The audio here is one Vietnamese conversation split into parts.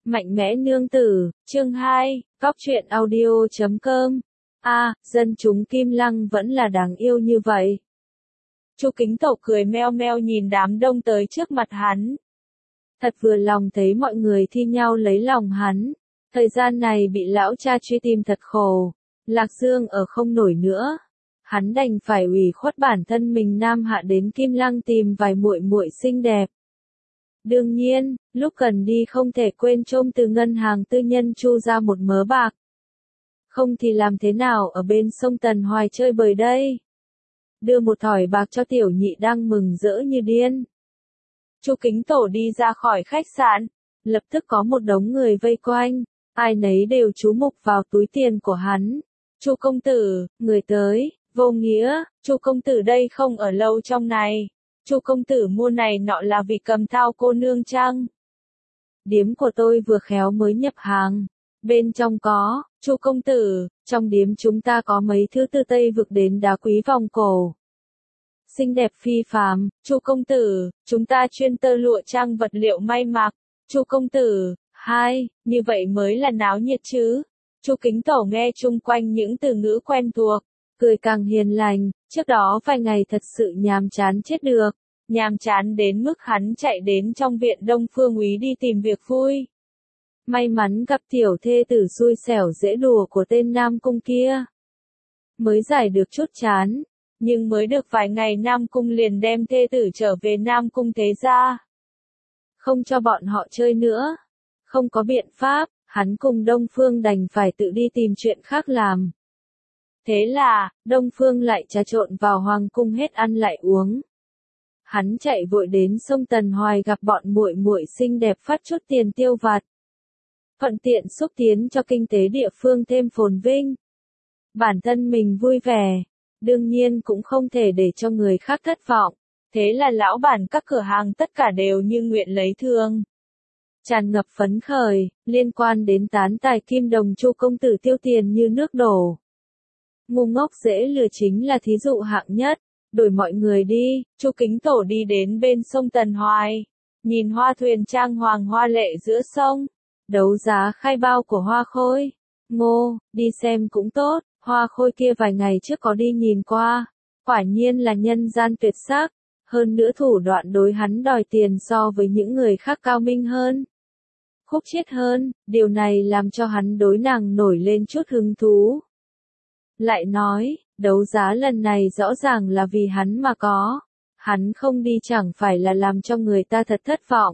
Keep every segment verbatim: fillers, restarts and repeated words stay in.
Mạnh mẽ nương tử, chương hai, góc truyện audio chấm com. A, dân chúng Kim Lăng vẫn là đáng yêu như vậy. Chu Kính Tẩu cười meo meo nhìn đám đông tới trước mặt hắn. Thật vừa lòng thấy mọi người thi nhau lấy lòng hắn. Thời gian này bị lão cha truy tìm thật khổ. Lạc Dương ở không nổi nữa. Hắn đành phải ủy khuất bản thân mình nam hạ đến Kim Lăng tìm vài muội muội xinh đẹp. Đương nhiên, lúc cần đi không thể quên trông từ ngân hàng tư nhân chu ra một mớ bạc. Không thì làm thế nào ở bên sông Tần Hoài chơi bời đây? Đưa một thỏi bạc cho tiểu nhị đang mừng rỡ như điên. Chu Kính Tổ đi ra khỏi khách sạn, lập tức có một đống người vây quanh, ai nấy đều chú mục vào túi tiền của hắn. Chu công tử, người tới, vô nghĩa, Chu công tử đây không ở lâu trong này. Chu công tử mua này nọ là vì Cầm Thao cô nương chăng? Điếm của tôi vừa khéo mới nhập hàng. Bên trong có, Chu công tử, trong điếm chúng ta có mấy thứ từ Tây vực đến đá quý vòng cổ. Xinh đẹp phi phàm, Chu công tử, chúng ta chuyên tơ lụa trang vật liệu may mặc. Chu công tử, hai, như vậy mới là náo nhiệt chứ. Chu Kính Tổ nghe chung quanh những từ ngữ quen thuộc, cười càng hiền lành, trước đó vài ngày thật sự nhàm chán chết được, nhàm chán đến mức hắn chạy đến trong viện Đông Phương Úy đi tìm việc vui. May mắn gặp tiểu thê tử xui xẻo dễ đùa của tên Nam Cung kia. Mới giải được chút chán, nhưng mới được vài ngày Nam Cung liền đem thê tử trở về Nam Cung thế gia. Không cho bọn họ chơi nữa. Không có biện pháp, hắn cùng Đông Phương đành phải tự đi tìm chuyện khác làm. Thế là, Đông Phương lại trà trộn vào hoàng cung hết ăn lại uống. Hắn chạy vội đến sông Tần Hoài gặp bọn muội muội xinh đẹp phát chút tiền tiêu vặt. Thuận tiện xúc tiến cho kinh tế địa phương thêm phồn vinh. Bản thân mình vui vẻ, đương nhiên cũng không thể để cho người khác thất vọng. Thế là lão bản các cửa hàng tất cả đều như nguyện lấy thương. Tràn ngập phấn khởi, liên quan đến tán tài kim đồng Chu công tử tiêu tiền như nước đổ. Ngu ngốc dễ lừa chính là thí dụ hạng nhất. Đổi mọi người đi, Chu Kính Tổ đi đến bên sông Tần Hoài. Nhìn hoa thuyền trang hoàng hoa lệ giữa sông. Đấu giá khai bao của Hoa Khôi. Ngô, đi xem cũng tốt, Hoa Khôi kia vài ngày trước có đi nhìn qua. Quả nhiên là nhân gian tuyệt sắc. Hơn nữa thủ đoạn đối hắn đòi tiền so với những người khác cao minh hơn. Khúc chiết hơn, điều này làm cho hắn đối nàng nổi lên chút hứng thú. Lại nói, đấu giá lần này rõ ràng là vì hắn mà có. Hắn không đi chẳng phải là làm cho người ta thật thất vọng.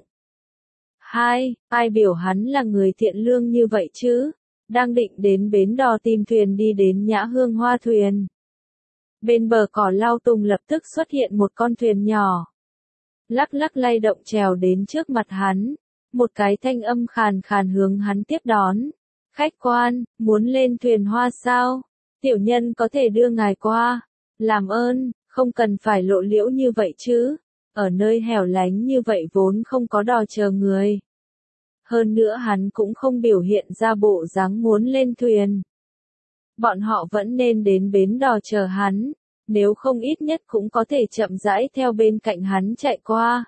Hai, ai biểu hắn là người thiện lương như vậy chứ? Đang định đến bến đò tìm thuyền đi đến Nhã Hương Hoa thuyền. Bên bờ cỏ lau tùng lập tức xuất hiện một con thuyền nhỏ. Lắc lắc lay động trèo đến trước mặt hắn. Một cái thanh âm khàn khàn hướng hắn tiếp đón. Khách quan, muốn lên thuyền hoa sao? Tiểu nhân có thể đưa ngài qua. Làm ơn, không cần phải lộ liễu như vậy chứ. Ở nơi hẻo lánh như vậy vốn không có đò chờ người. Hơn nữa hắn cũng không biểu hiện ra bộ dáng muốn lên thuyền. Bọn họ vẫn nên đến bến đò chờ hắn. Nếu không ít nhất cũng có thể chậm rãi theo bên cạnh hắn chạy qua.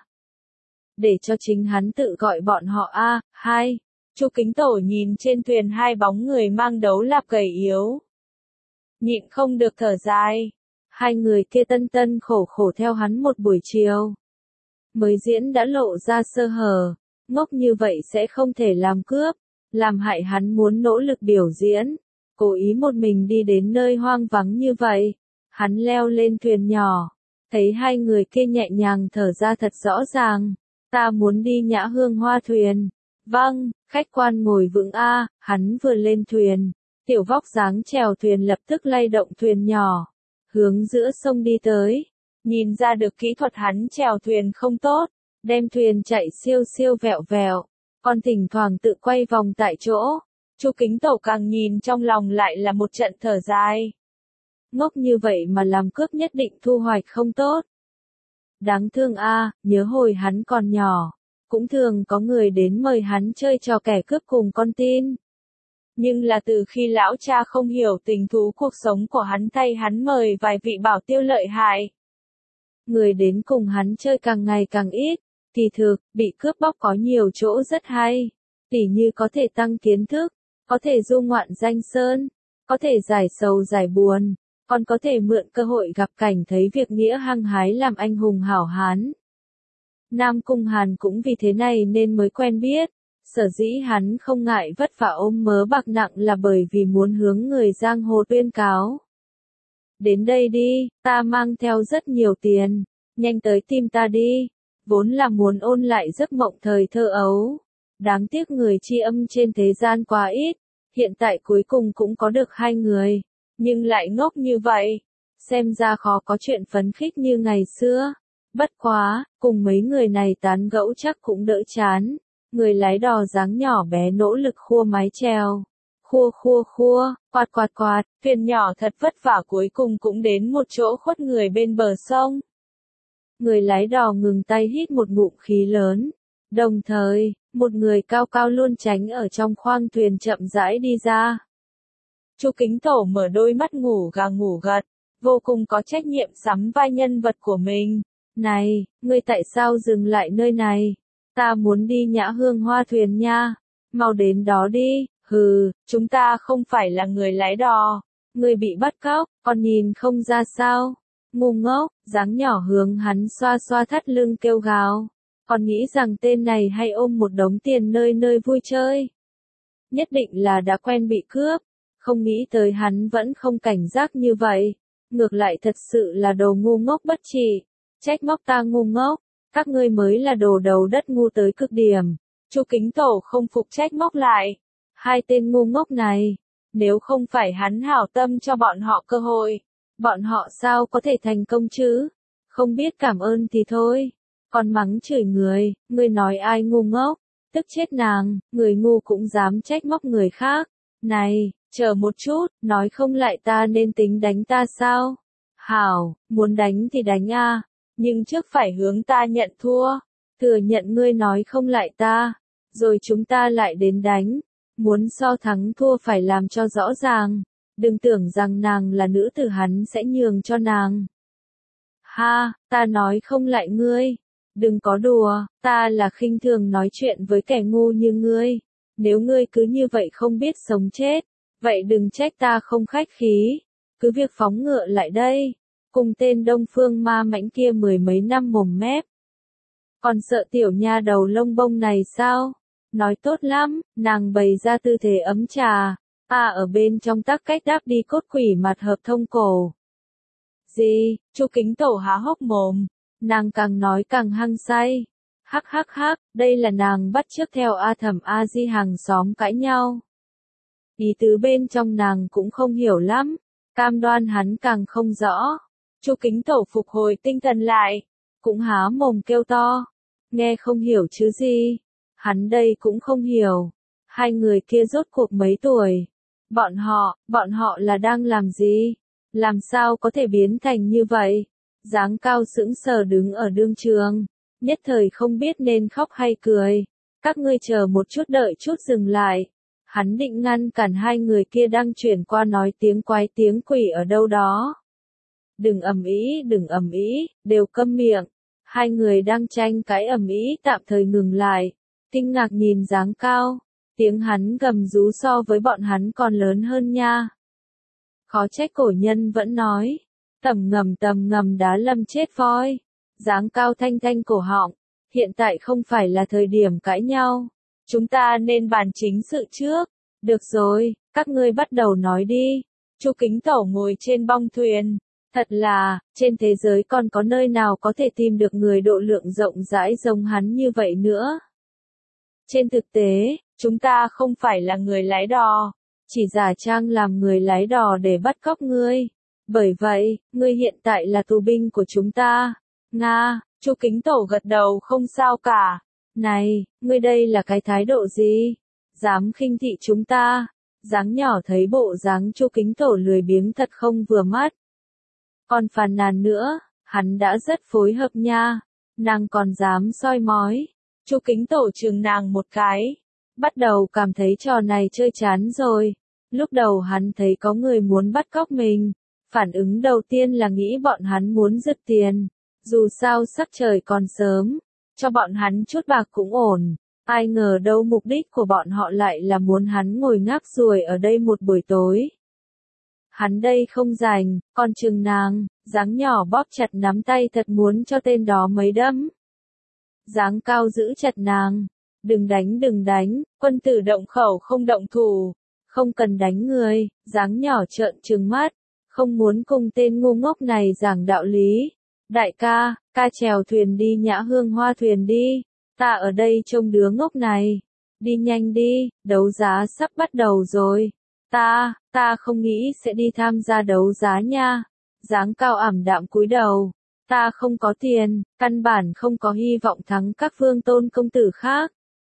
Để cho chính hắn tự gọi bọn họ a. Hai. Chu Kính Tổ nhìn trên thuyền hai bóng người mang đấu lạp gầy yếu. Nhịn không được thở dài. Hai người kia tân tân khổ khổ theo hắn một buổi chiều. Mới diễn đã lộ ra sơ hở. Ngốc như vậy sẽ không thể làm cướp. Làm hại hắn muốn nỗ lực biểu diễn. Cố ý một mình đi đến nơi hoang vắng như vậy. Hắn leo lên thuyền nhỏ. Thấy hai người kia nhẹ nhàng thở ra thật rõ ràng. Ta muốn đi Nhã Hương Hoa thuyền. Vâng, khách quan ngồi vững a. Hắn vừa lên thuyền. Tiểu vóc dáng chèo thuyền lập tức lay động thuyền nhỏ. Hướng giữa sông đi tới. Nhìn ra được kỹ thuật hắn chèo thuyền không tốt. Đem thuyền chạy siêu siêu vẹo vẹo. Còn thỉnh thoảng tự quay vòng tại chỗ. Chu Kính Tổ càng nhìn trong lòng lại là một trận thở dài. Ngốc như vậy mà làm cướp nhất định thu hoạch không tốt. Đáng thương a, nhớ hồi hắn còn nhỏ. Cũng thường có người đến mời hắn chơi trò kẻ cướp cùng con tin. Nhưng là từ khi lão cha không hiểu tình thú cuộc sống của hắn thay hắn mời vài vị bảo tiêu lợi hại. Người đến cùng hắn chơi càng ngày càng ít, kỳ thực, bị cướp bóc có nhiều chỗ rất hay. tỉ như có thể tăng kiến thức, có thể du ngoạn danh sơn, có thể giải sầu giải buồn, còn có thể mượn cơ hội gặp cảnh thấy việc nghĩa hăng hái làm anh hùng hảo hán. Nam Cung Hàn cũng vì thế này nên mới quen biết, sở dĩ hắn không ngại vất vả ôm mớ bạc nặng là bởi vì muốn hướng người giang hồ tuyên cáo. Đến đây đi, ta mang theo rất nhiều tiền, nhanh tới tìm ta đi, vốn là muốn ôn lại giấc mộng thời thơ ấu. Đáng tiếc người tri âm trên thế gian quá ít, hiện tại cuối cùng cũng có được hai người, nhưng lại ngốc như vậy, xem ra khó có chuyện phấn khích như ngày xưa. Bất quá, cùng mấy người này tán gẫu chắc cũng đỡ chán. Người lái đò dáng nhỏ bé nỗ lực khua mái chèo. Khua khua khua, quạt quạt quạt, thuyền nhỏ thật vất vả cuối cùng cũng đến một chỗ khuất người bên bờ sông. Người lái đò ngừng tay hít một ngụm khí lớn. Đồng thời, một người cao cao luôn tránh ở trong khoang thuyền chậm rãi đi ra. Chu Kính Tổ mở đôi mắt ngủ gà ngủ gật, vô cùng có trách nhiệm sắm vai nhân vật của mình. Này, ngươi tại sao dừng lại nơi này? Ta muốn đi Nhã Hương Hoa thuyền nha. Mau đến đó đi. Hừ, chúng ta không phải là người lái đò. Ngươi bị bắt cóc, còn nhìn không ra sao? Ngu ngốc, dáng nhỏ hướng hắn xoa xoa thắt lưng kêu gào. Còn nghĩ rằng tên này hay ôm một đống tiền nơi nơi vui chơi. Nhất định là đã quen bị cướp. Không nghĩ tới hắn vẫn không cảnh giác như vậy. Ngược lại thật sự là đồ ngu ngốc bất trị. Trách móc ta ngu ngốc, các ngươi mới là đồ đầu đất ngu tới cực điểm. Chu Kính Tổ không phục trách móc lại. Hai tên ngu ngốc này, nếu không phải hắn hảo tâm cho bọn họ cơ hội, bọn họ sao có thể thành công chứ? Không biết cảm ơn thì thôi. Còn mắng chửi người, ngươi nói ai ngu ngốc, tức chết nàng, người ngu cũng dám trách móc người khác. Này, chờ một chút, nói không lại ta nên tính đánh ta sao? Hảo, muốn đánh thì đánh a, nhưng trước phải hướng ta nhận thua, thừa nhận ngươi nói không lại ta, rồi chúng ta lại đến đánh. Muốn so thắng thua phải làm cho rõ ràng, đừng tưởng rằng nàng là nữ tử hắn sẽ nhường cho nàng. Ha, ta nói không lại ngươi, đừng có đùa, ta là khinh thường nói chuyện với kẻ ngu như ngươi, nếu ngươi cứ như vậy không biết sống chết, vậy đừng trách ta không khách khí, cứ việc phóng ngựa lại đây, cùng tên Đông Phương ma mãnh kia mười mấy năm mồm mép. Còn sợ tiểu nha đầu lông bông này sao? Nói tốt lắm, nàng bày ra tư thế ấm trà, ta ở bên trong tắc cách đáp đi cốt quỷ mặt hợp thông cổ. Gì, Chu Kính Tổ há hốc mồm, nàng càng nói càng hăng say. Hắc hắc hắc, đây là nàng bắt chước theo A Thẩm A Di hàng xóm cãi nhau. Ý tứ bên trong nàng cũng không hiểu lắm, cam đoan hắn càng không rõ. Chu Kính Tổ phục hồi tinh thần lại, cũng há mồm kêu to, nghe không hiểu chứ gì. Hắn đây cũng không hiểu. Hai người kia rốt cuộc mấy tuổi? Bọn họ, bọn họ là đang làm gì? Làm sao có thể biến thành như vậy? Dáng cao sững sờ đứng ở đương trường. Nhất thời không biết nên khóc hay cười. Các ngươi chờ một chút đợi chút dừng lại. Hắn định ngăn cản hai người kia đang chuyển qua nói tiếng quái tiếng quỷ ở đâu đó. Đừng ầm ĩ, đừng ầm ĩ, đều câm miệng. Hai người đang tranh cãi ầm ĩ tạm thời ngừng lại. Kinh ngạc nhìn dáng cao, tiếng hắn gầm rú so với bọn hắn còn lớn hơn nha. Khó trách cổ nhân vẫn nói, tầm ngầm tầm ngầm đá lâm chết voi. Dáng cao thanh thanh cổ họng, hiện tại không phải là thời điểm cãi nhau. Chúng ta nên bàn chính sự trước. Được rồi, các ngươi bắt đầu nói đi. Chu Kính Tổ ngồi trên bong thuyền. Thật là, trên thế giới còn có nơi nào có thể tìm được người độ lượng rộng rãi giống hắn như vậy nữa. Trên thực tế, chúng ta không phải là người lái đò, chỉ giả trang làm người lái đò để bắt cóc ngươi. Bởi vậy, ngươi hiện tại là tù binh của chúng ta. Nga, Chu Kính Tổ gật đầu không sao cả. Này, ngươi đây là cái thái độ gì? Dám khinh thị chúng ta? Dáng nhỏ thấy bộ dáng Chu Kính Tổ lười biếng thật không vừa mắt. Còn phàn nàn nữa, hắn đã rất phối hợp nha. Nàng còn dám soi mói. Chu Kính Tổ chừng nàng một cái. Bắt đầu cảm thấy trò này chơi chán rồi. Lúc đầu hắn thấy có người muốn bắt cóc mình. Phản ứng đầu tiên là nghĩ bọn hắn muốn giật tiền. Dù sao sắc trời còn sớm. Cho bọn hắn chút bạc cũng ổn. Ai ngờ đâu mục đích của bọn họ lại là muốn hắn ngồi ngáp ruồi ở đây một buổi tối. Hắn đây không rảnh, còn chừng nàng, dáng nhỏ bóp chặt nắm tay thật muốn cho tên đó mấy đấm. Dáng cao giữ chặt nàng, đừng đánh đừng đánh, quân tử động khẩu không động thủ, không cần đánh người, dáng nhỏ trợn trừng mắt, không muốn cùng tên ngu ngốc này giảng đạo lý. Đại ca, ca chèo thuyền đi Nhã Hương Hoa thuyền đi, ta ở đây trông đứa ngốc này, đi nhanh đi, đấu giá sắp bắt đầu rồi. Ta, ta không nghĩ sẽ đi tham gia đấu giá nha. Dáng cao ảm đạm cúi đầu. Ta không có tiền, căn bản không có hy vọng thắng các vương tôn công tử khác.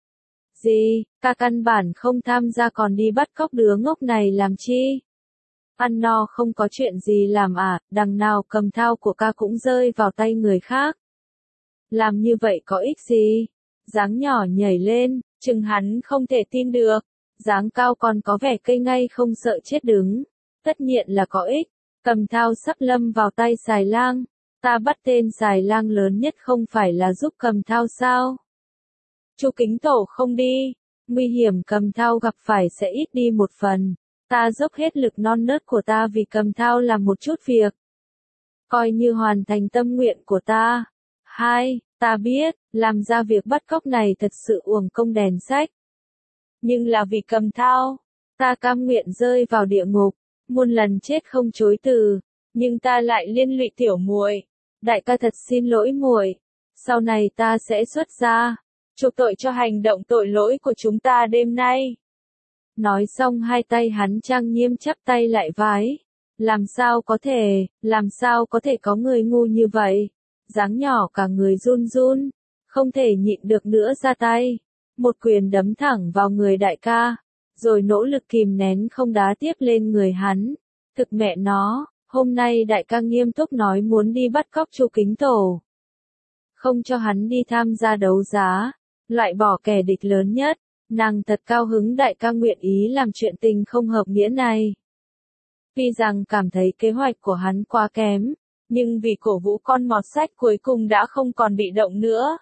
Gì, ca căn bản không tham gia còn đi bắt cóc đứa ngốc này làm chi? Ăn no không có chuyện gì làm à, đằng nào cầm thao của ca cũng rơi vào tay người khác. Làm như vậy có ích gì? Dáng nhỏ nhảy lên, chừng hắn không thể tin được. Dáng cao còn có vẻ cây ngay không sợ chết đứng. Tất nhiên là có ích. Cầm thao sắp lâm vào tay xài lang. Ta bắt tên xài lang lớn nhất không phải là giúp cầm thao sao? Chu Kính Tổ không đi. Nguy hiểm cầm thao gặp phải sẽ ít đi một phần. Ta dốc hết lực non nớt của ta vì cầm thao làm một chút việc. Coi như hoàn thành tâm nguyện của ta. Hai, ta biết, làm ra việc bắt cóc này thật sự uổng công đèn sách. Nhưng là vì cầm thao, ta cam nguyện rơi vào địa ngục, muôn lần chết không chối từ, nhưng ta lại liên lụy tiểu muội. Đại ca thật xin lỗi muội, sau này ta sẽ xuất ra, chuộc tội cho hành động tội lỗi của chúng ta đêm nay. Nói xong hai tay hắn trang nghiêm chắp tay lại vái. Làm sao có thể, làm sao có thể có người ngu như vậy? Dáng nhỏ cả người run run, không thể nhịn được nữa ra tay. Một quyền đấm thẳng vào người đại ca, rồi nỗ lực kìm nén không đá tiếp lên người hắn. Thực mẹ nó, hôm nay đại ca nghiêm túc nói muốn đi bắt cóc Chu Kính Tổ. Không cho hắn đi tham gia đấu giá, loại bỏ kẻ địch lớn nhất. Nàng thật cao hứng đại ca nguyện ý làm chuyện tình không hợp nghĩa này. Tuy rằng cảm thấy kế hoạch của hắn quá kém, nhưng vì cổ vũ con mọt sách cuối cùng đã không còn bị động nữa.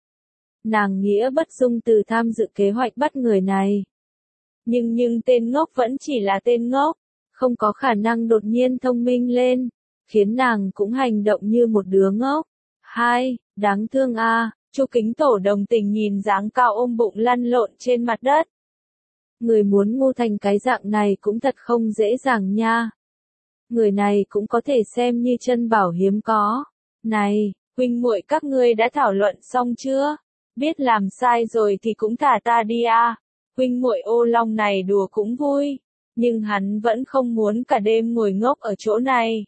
Nàng nghĩa bất dung từ tham dự kế hoạch bắt người này. Nhưng nhưng tên ngốc vẫn chỉ là tên ngốc, không có khả năng đột nhiên thông minh lên, khiến nàng cũng hành động như một đứa ngốc. Hai, đáng thương a. À. Chu Kính Tổ đồng tình nhìn dáng cao ôm bụng lăn lộn trên mặt đất. Người muốn ngu thành cái dạng này cũng thật không dễ dàng nha. Người này cũng có thể xem như chân bảo hiếm có. Này, huynh muội các ngươi đã thảo luận xong chưa? Biết làm sai rồi thì cũng thả ta đi à. Huynh muội ô long này đùa cũng vui. Nhưng hắn vẫn không muốn cả đêm ngồi ngốc ở chỗ này.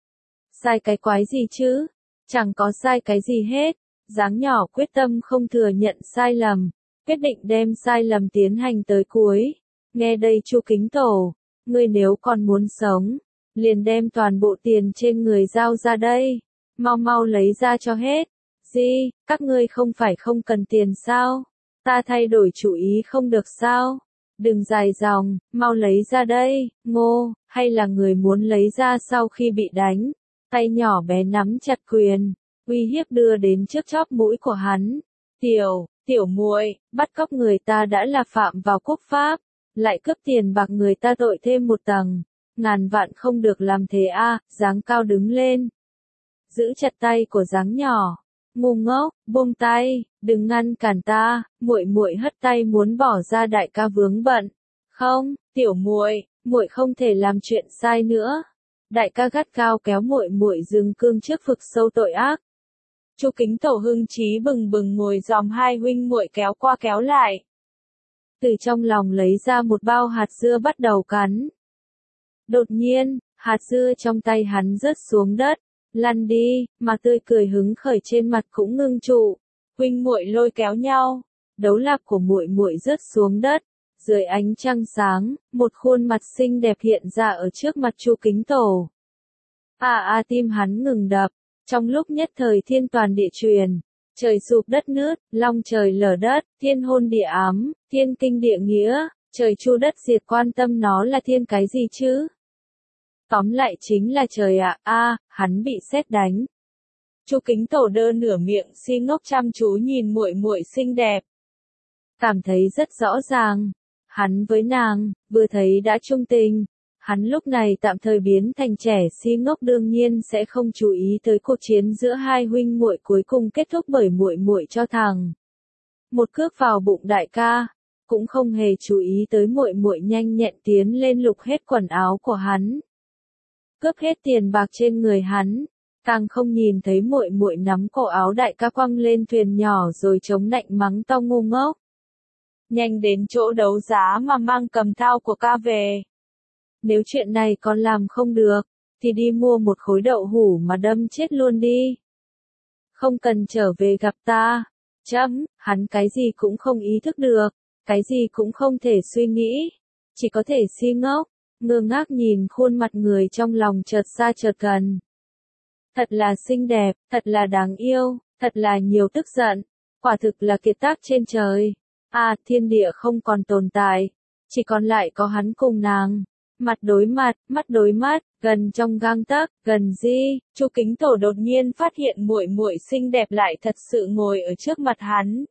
Sai cái quái gì chứ? Chẳng có sai cái gì hết. Dáng nhỏ quyết tâm không thừa nhận sai lầm, quyết định đem sai lầm tiến hành tới cuối. Nghe đây Chu Kính Tổ, ngươi nếu còn muốn sống, liền đem toàn bộ tiền trên người giao ra đây, mau mau lấy ra cho hết. Gì, các ngươi không phải không cần tiền sao? Ta thay đổi chủ ý không được sao? Đừng dài dòng, mau lấy ra đây, ngô, hay là người muốn lấy ra sau khi bị đánh? Tay nhỏ bé nắm chặt quyền. Uy hiếp đưa đến trước chóp mũi của hắn. Tiểu, tiểu muội, bắt cóc người ta đã là phạm vào quốc pháp, lại cướp tiền bạc người ta tội thêm một tầng. Ngàn vạn không được làm thế a. À, dáng cao đứng lên. Giữ chặt tay của dáng nhỏ. Ngu ngốc, buông tay, đừng ngăn cản ta. Muội muội hất tay muốn bỏ ra đại ca vướng bận. Không, tiểu muội, muội không thể làm chuyện sai nữa. Đại ca gắt cao kéo muội muội dừng cương trước vực sâu tội ác. Chu Kính Tổ hưng chí bừng bừng ngồi dòm hai huynh muội kéo qua kéo lại. Từ trong lòng lấy ra một bao hạt dưa bắt đầu cắn. Đột nhiên, hạt dưa trong tay hắn rớt xuống đất, lăn đi, mà tươi cười hứng khởi trên mặt cũng ngưng trụ. Huynh muội lôi kéo nhau, đấu lạc của muội muội rớt xuống đất. Dưới ánh trăng sáng, một khuôn mặt xinh đẹp hiện ra ở trước mặt Chu Kính Tổ. À à tim hắn ngừng đập. Trong lúc nhất thời thiên toàn địa truyền, trời sụp đất nứt, long trời lở đất, thiên hôn địa ám, thiên kinh địa nghĩa, trời chu đất diệt quan tâm nó là thiên cái gì chứ? Tóm lại chính là trời ạ, à, a, hắn bị sét đánh. Chu Kính Tổ đơ nửa miệng si ngốc chăm chú nhìn muội muội xinh đẹp. cảm thấy rất rõ ràng. Hắn với nàng, vừa thấy đã trung tình. Hắn lúc này tạm thời biến thành trẻ si ngốc, đương nhiên sẽ không chú ý tới cuộc chiến giữa hai huynh muội cuối cùng kết thúc bởi muội muội cho thằng một cước vào bụng đại ca, cũng không hề chú ý tới muội muội nhanh nhẹn tiến lên lục hết quần áo của hắn, cướp hết tiền bạc trên người hắn, càng không nhìn thấy muội muội nắm cổ áo đại ca quăng lên thuyền nhỏ rồi chống nạnh mắng to ngu ngốc. Nhanh đến chỗ đấu giá mà mang cầm thao của ca về. Nếu chuyện này con làm không được, thì đi mua một khối đậu hũ mà đâm chết luôn đi. Không cần trở về gặp ta. Chấm, hắn cái gì cũng không ý thức được, cái gì cũng không thể suy nghĩ, chỉ có thể si ngốc, ngơ ngác nhìn khuôn mặt người trong lòng chợt xa chợt gần. Thật là xinh đẹp, thật là đáng yêu, thật là nhiều tức giận, quả thực là kiệt tác trên trời. À, thiên địa không còn tồn tại, chỉ còn lại có hắn cùng nàng. Mặt đối mặt, mắt đối mắt, gần trong gang tấc, gần Di, Chu Kính Tổ đột nhiên phát hiện muội muội xinh đẹp lại thật sự ngồi ở trước mặt hắn.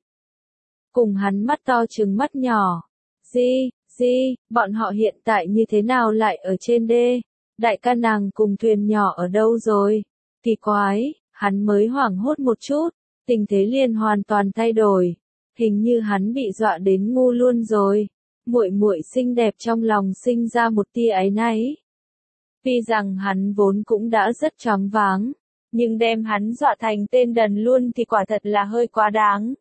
Cùng hắn mắt to trừng mắt nhỏ. Di, Di, bọn họ hiện tại như thế nào lại ở trên đê? Đại ca nàng cùng thuyền nhỏ ở đâu rồi? Kỳ quái, hắn mới hoảng hốt một chút, tình thế liền hoàn toàn thay đổi. Hình như hắn bị dọa đến ngu luôn rồi. Muội muội xinh đẹp trong lòng sinh ra một tia áy náy. Tuy rằng hắn vốn cũng đã rất choáng váng, nhưng đem hắn dọa thành tên đần luôn thì quả thật là hơi quá đáng.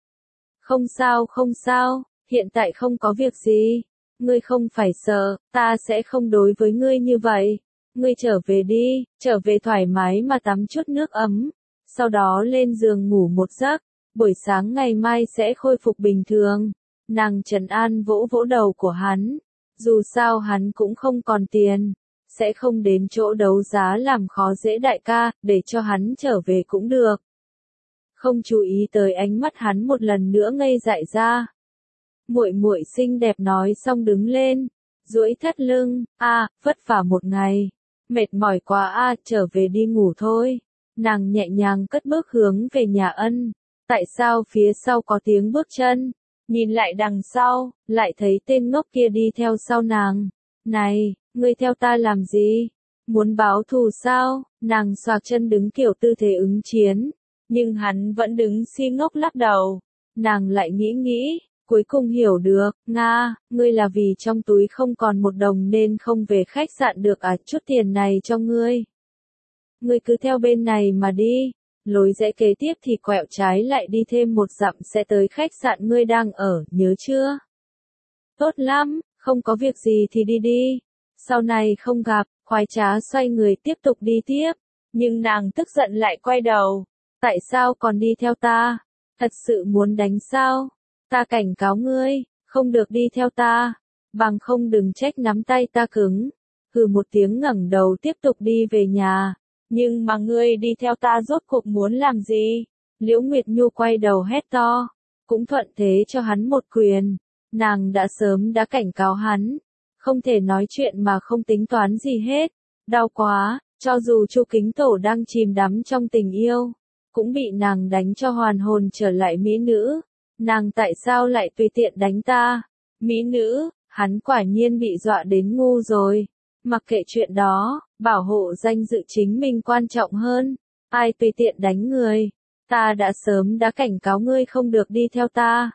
Không sao không sao, hiện tại không có việc gì. Ngươi không phải sợ, ta sẽ không đối với ngươi như vậy. Ngươi trở về đi, trở về thoải mái mà tắm chút nước ấm. Sau đó lên giường ngủ một giấc, buổi sáng ngày mai sẽ khôi phục bình thường. Nàng trấn an vỗ vỗ đầu của hắn, dù sao hắn cũng không còn tiền, sẽ không đến chỗ đấu giá làm khó dễ đại ca, để cho hắn trở về cũng được. Không chú ý tới ánh mắt hắn một lần nữa ngây dại ra. Muội muội xinh đẹp nói xong đứng lên, duỗi thắt lưng, a, à, vất vả một ngày, mệt mỏi quá a, à, trở về đi ngủ thôi. Nàng nhẹ nhàng cất bước hướng về nhà Ân. Tại sao phía sau có tiếng bước chân? Nhìn lại đằng sau, lại thấy tên ngốc kia đi theo sau nàng. Này, ngươi theo ta làm gì? Muốn báo thù sao? Nàng xoạc chân đứng kiểu tư thế ứng chiến. Nhưng hắn vẫn đứng si ngốc lắc đầu. Nàng lại nghĩ nghĩ, cuối cùng hiểu được. Nga, ngươi là vì trong túi không còn một đồng nên không về khách sạn được à, chút tiền này cho ngươi. Ngươi cứ theo bên này mà đi. Lối rẽ kế tiếp thì quẹo trái lại đi thêm một dặm sẽ tới khách sạn ngươi đang ở, nhớ chưa? Tốt lắm, không có việc gì thì đi đi. Sau này không gặp, khoái trá xoay người tiếp tục đi tiếp. Nhưng nàng tức giận lại quay đầu. Tại sao còn đi theo ta? Thật sự muốn đánh sao? Ta cảnh cáo ngươi, không được đi theo ta. Bằng không đừng trách nắm tay ta cứng. Hừ một tiếng ngẩng đầu tiếp tục đi về nhà. Nhưng mà ngươi đi theo ta rốt cuộc muốn làm gì? Liễu Nguyệt Nhu quay đầu hét to, cũng thuận thế cho hắn một quyền. Nàng đã sớm đã cảnh cáo hắn, không thể nói chuyện mà không tính toán gì hết. Đau quá, cho dù Chu Kính Tổ đang chìm đắm trong tình yêu, cũng bị nàng đánh cho hoàn hồn trở lại mỹ nữ. Nàng tại sao lại tùy tiện đánh ta? Mỹ nữ, hắn quả nhiên bị dọa đến ngu rồi. Mặc kệ chuyện đó, bảo hộ danh dự chính mình quan trọng hơn. Ai tùy tiện đánh người? Ta đã sớm đã cảnh cáo ngươi không được đi theo ta.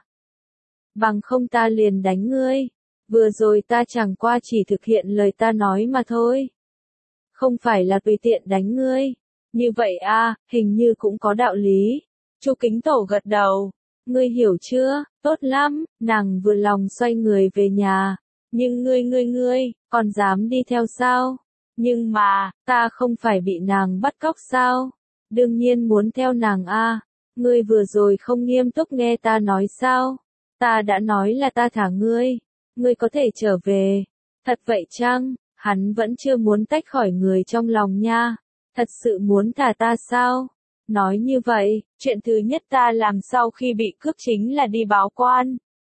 Bằng không ta liền đánh ngươi. Vừa rồi ta chẳng qua chỉ thực hiện lời ta nói mà thôi. Không phải là tùy tiện đánh ngươi. Như vậy a, hình như cũng có đạo lý. Chu Kính Tổ gật đầu. Ngươi hiểu chưa? Tốt lắm. Nàng vừa lòng xoay người về nhà. Nhưng ngươi ngươi ngươi, còn dám đi theo sao? Nhưng mà, ta không phải bị nàng bắt cóc sao? Đương nhiên muốn theo nàng a. Ngươi vừa rồi không nghiêm túc nghe ta nói sao? Ta đã nói là ta thả ngươi. Ngươi có thể trở về. Thật vậy chăng? Hắn vẫn chưa muốn tách khỏi người trong lòng nha. Thật sự muốn thả ta sao? Nói như vậy, chuyện thứ nhất ta làm sau khi bị cướp chính là đi báo quan.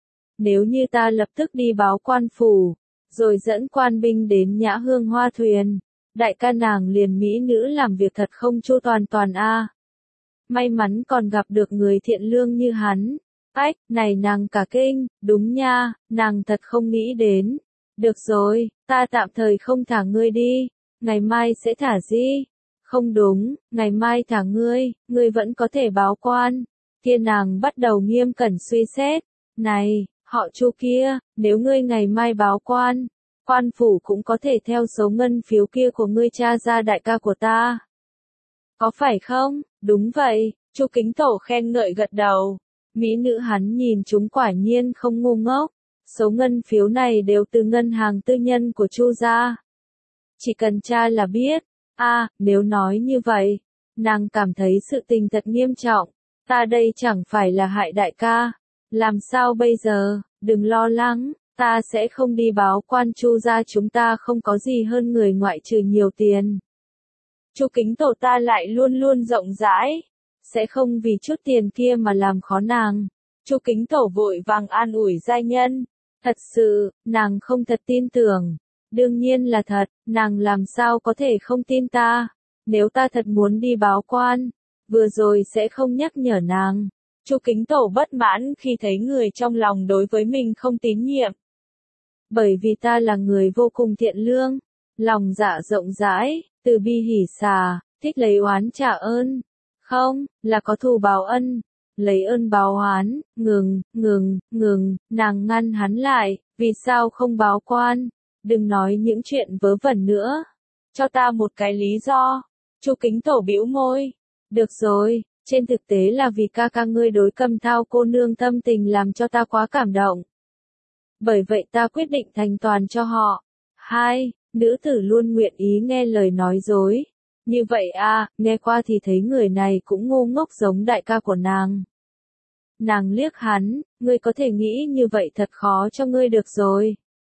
Nếu như ta lập tức đi báo quan phủ, rồi dẫn quan binh đến Nhã Hương Hoa thuyền, đại ca nàng liền mỹ nữ làm việc thật không chu toàn toàn a. May mắn còn gặp được người thiện lương như hắn. Ách, này nàng cả kinh, đúng nha, nàng thật không nghĩ đến. Được rồi, ta tạm thời không thả ngươi đi, ngày mai sẽ thả Di. Không đúng, ngày mai thả ngươi, ngươi vẫn có thể báo quan. Kia nàng bắt đầu nghiêm cẩn suy xét. Này, họ Chu kia, nếu ngươi ngày mai báo quan, quan phủ cũng có thể theo số ngân phiếu kia của ngươi tra ra đại ca của ta. Có phải không? Đúng vậy, Chu Kính Tổ khen ngợi gật đầu. Mỹ nữ hắn nhìn chúng quả nhiên không ngu ngốc. Số ngân phiếu này đều từ ngân hàng tư nhân của Chu gia. Chỉ cần tra là biết. A, à, nếu nói như vậy, nàng cảm thấy sự tình thật nghiêm trọng. Ta đây chẳng phải là hại đại ca. Làm sao bây giờ? Đừng lo lắng, ta sẽ không đi báo quan. Chu gia chúng ta không có gì hơn người ngoại trừ nhiều tiền. Chu Kính Tổ ta lại luôn luôn rộng rãi, sẽ không vì chút tiền kia mà làm khó nàng. Chu Kính Tổ vội vàng an ủi giai nhân. Thật sự, nàng không thật tin tưởng. Đương nhiên là thật, nàng làm sao có thể không tin ta. Nếu ta thật muốn đi báo quan, vừa rồi sẽ không nhắc nhở nàng. Chu Kính Tổ bất mãn khi thấy người trong lòng đối với mình không tín nhiệm. Bởi vì ta là người vô cùng thiện lương, lòng dạ rộng rãi, từ bi hỉ xả, thích lấy oán trả ơn. Không, là có thù báo ân, lấy ơn báo oán. Ngừng, ngừng, ngừng, nàng ngăn hắn lại, vì sao không báo quan? Đừng nói những chuyện vớ vẩn nữa. Cho ta một cái lý do. Chu Kính Tổ bĩu môi. Được rồi, trên thực tế là vì ca ca ngươi đối Câm Thao cô nương tâm tình làm cho ta quá cảm động. Bởi vậy ta quyết định thành toàn cho họ. Hai, nữ tử luôn nguyện ý nghe lời nói dối. Như vậy à, nghe qua thì thấy người này cũng ngu ngốc giống đại ca của nàng. Nàng liếc hắn, ngươi có thể nghĩ như vậy thật khó cho ngươi được rồi.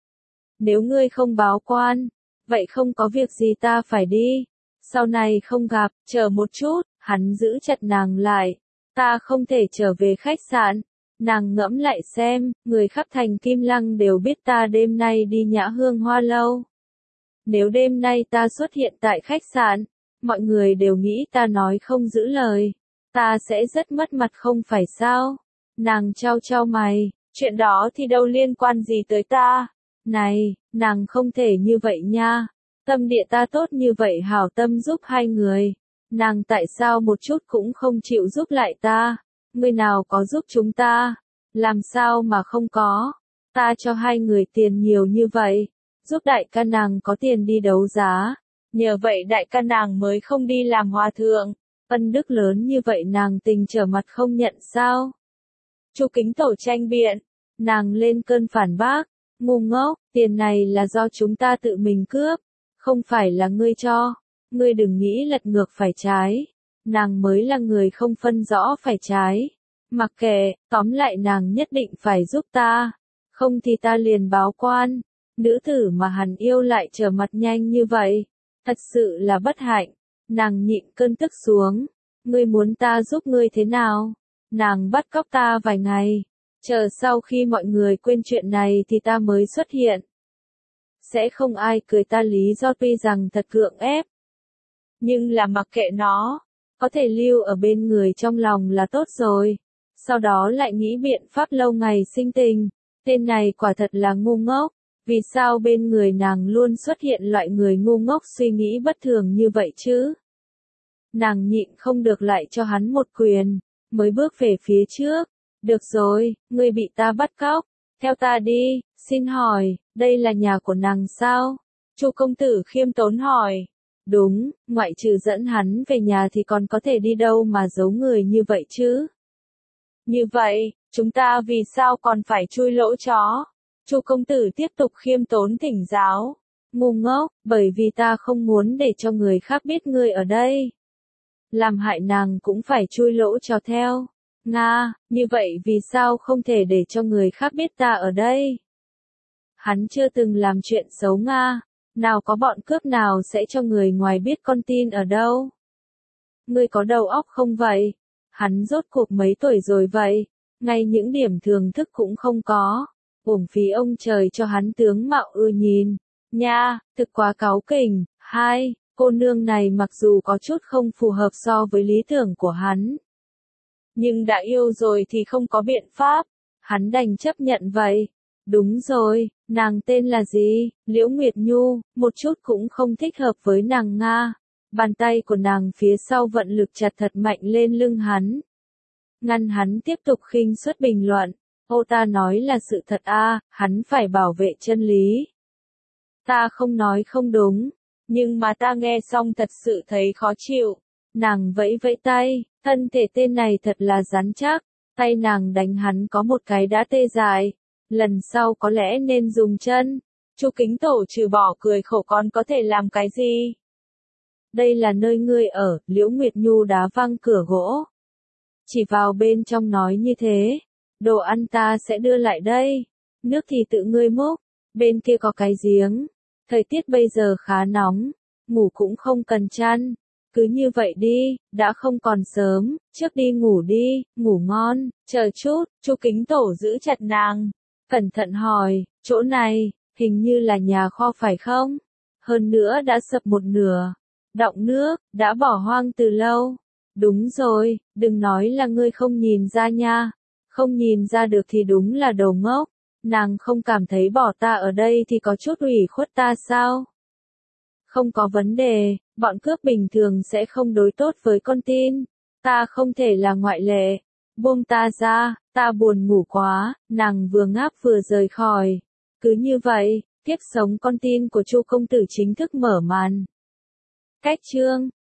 Nếu ngươi không báo quan, vậy không có việc gì ta phải đi. Sau này không gặp, chờ một chút, hắn giữ chặt nàng lại. Ta không thể trở về khách sạn. Nàng ngẫm lại xem, người khắp thành Kim Lăng đều biết ta đêm nay đi Nhã Hương Hoa Lâu. Nếu đêm nay ta xuất hiện tại khách sạn, mọi người đều nghĩ ta nói không giữ lời. Ta sẽ rất mất mặt không phải sao? Nàng trao trao mày, chuyện đó thì đâu liên quan gì tới ta? Này, nàng không thể như vậy nha. Tâm địa ta tốt như vậy hảo tâm giúp hai người. Nàng tại sao một chút cũng không chịu giúp lại ta? Người nào có giúp chúng ta? Làm sao mà không có? Ta cho hai người tiền nhiều như vậy. Giúp đại ca nàng có tiền đi đấu giá. Nhờ vậy đại ca nàng mới không đi làm hòa thượng. Ân đức lớn như vậy nàng tình trở mặt không nhận sao? Chu Kính Tổ tranh biện. Nàng lên cơn phản bác. Ngu ngốc, tiền này là do chúng ta tự mình cướp. Không phải là ngươi cho. Ngươi đừng nghĩ lật ngược phải trái. Nàng mới là người không phân rõ phải trái. Mặc kệ, tóm lại nàng nhất định phải giúp ta. Không thì ta liền báo quan. Nữ tử mà hắn yêu lại trở mặt nhanh như vậy. Thật sự là bất hạnh. Nàng nhịn cơn tức xuống. Ngươi muốn ta giúp ngươi thế nào? Nàng bắt cóc ta vài ngày. Chờ sau khi mọi người quên chuyện này thì ta mới xuất hiện. Sẽ không ai cười ta lý do tuy rằng thật gượng ép. Nhưng là mặc kệ nó. Có thể lưu ở bên người trong lòng là tốt rồi. Sau đó lại nghĩ biện pháp lâu ngày sinh tình. Tên này quả thật là ngu ngốc. Vì sao bên người nàng luôn xuất hiện loại người ngu ngốc suy nghĩ bất thường như vậy chứ? Nàng nhịn không được lại cho hắn một quyền, mới bước về phía trước. Được rồi, ngươi bị ta bắt cóc, theo ta đi, xin hỏi, đây là nhà của nàng sao? Chu công tử khiêm tốn hỏi. Đúng, ngoại trừ dẫn hắn về nhà thì còn có thể đi đâu mà giấu người như vậy chứ? Như vậy, chúng ta vì sao còn phải chui lỗ chó? Chu công tử tiếp tục khiêm tốn thỉnh giáo. Ngu ngốc, bởi vì ta không muốn để cho người khác biết ngươi ở đây. Làm hại nàng cũng phải chui lỗ chó theo. Nga, như vậy vì sao không thể để cho người khác biết ta ở đây? Hắn chưa từng làm chuyện xấu Nga. Nào có bọn cướp nào sẽ cho người ngoài biết con tin ở đâu? Ngươi có đầu óc không vậy? Hắn rốt cuộc mấy tuổi rồi vậy? Ngay những điểm thường thức cũng không có. Uổng phí ông trời cho hắn tướng mạo ưa nhìn. Nha, thực quá cáu kỉnh. Hai, cô nương này mặc dù có chút không phù hợp so với lý tưởng của hắn. Nhưng đã yêu rồi thì không có biện pháp. Hắn đành chấp nhận vậy. Đúng rồi, nàng tên là gì? Liễu Nguyệt Nhu, một chút cũng không thích hợp với nàng Nga. Bàn tay của nàng phía sau vận lực chặt thật mạnh lên lưng hắn. Ngăn hắn tiếp tục khinh suất bình luận. Ô ta nói là sự thật a, hắn phải bảo vệ chân lý. Ta không nói không đúng, nhưng mà ta nghe xong thật sự thấy khó chịu. Nàng vẫy vẫy tay, thân thể tên này thật là rắn chắc. Tay nàng đánh hắn có một cái đã tê dại. Lần sau có lẽ nên dùng chân. Chu Kính Tổ trừ bỏ cười khổ còn có thể làm cái gì? Đây là nơi ngươi ở, Liễu Nguyệt Nhu đá văng cửa gỗ. Chỉ vào bên trong nói như thế. Đồ ăn ta sẽ đưa lại đây. Nước thì tự ngươi múc. Bên kia có cái giếng. Thời tiết bây giờ khá nóng. Ngủ cũng không cần chăn. Cứ như vậy đi, đã không còn sớm. Trước đi ngủ đi, ngủ ngon. Chờ chút, Chu Kính Tổ giữ chặt nàng. Cẩn thận hỏi, chỗ này, hình như là nhà kho phải không? Hơn nữa đã sập một nửa. Đọng nước, đã bỏ hoang từ lâu. Đúng rồi, đừng nói là ngươi không nhìn ra nha. Không nhìn ra được thì đúng là đồ ngốc. Nàng không cảm thấy bỏ ta ở đây thì có chút ủy khuất ta sao? Không có vấn đề, bọn cướp bình thường sẽ không đối tốt với con tin. Ta không thể là ngoại lệ. Buông ta ra, ta buồn ngủ quá, nàng vừa ngáp vừa rời khỏi. Cứ như vậy, kiếp sống con tin của Chu công tử chính thức mở màn. Cách chương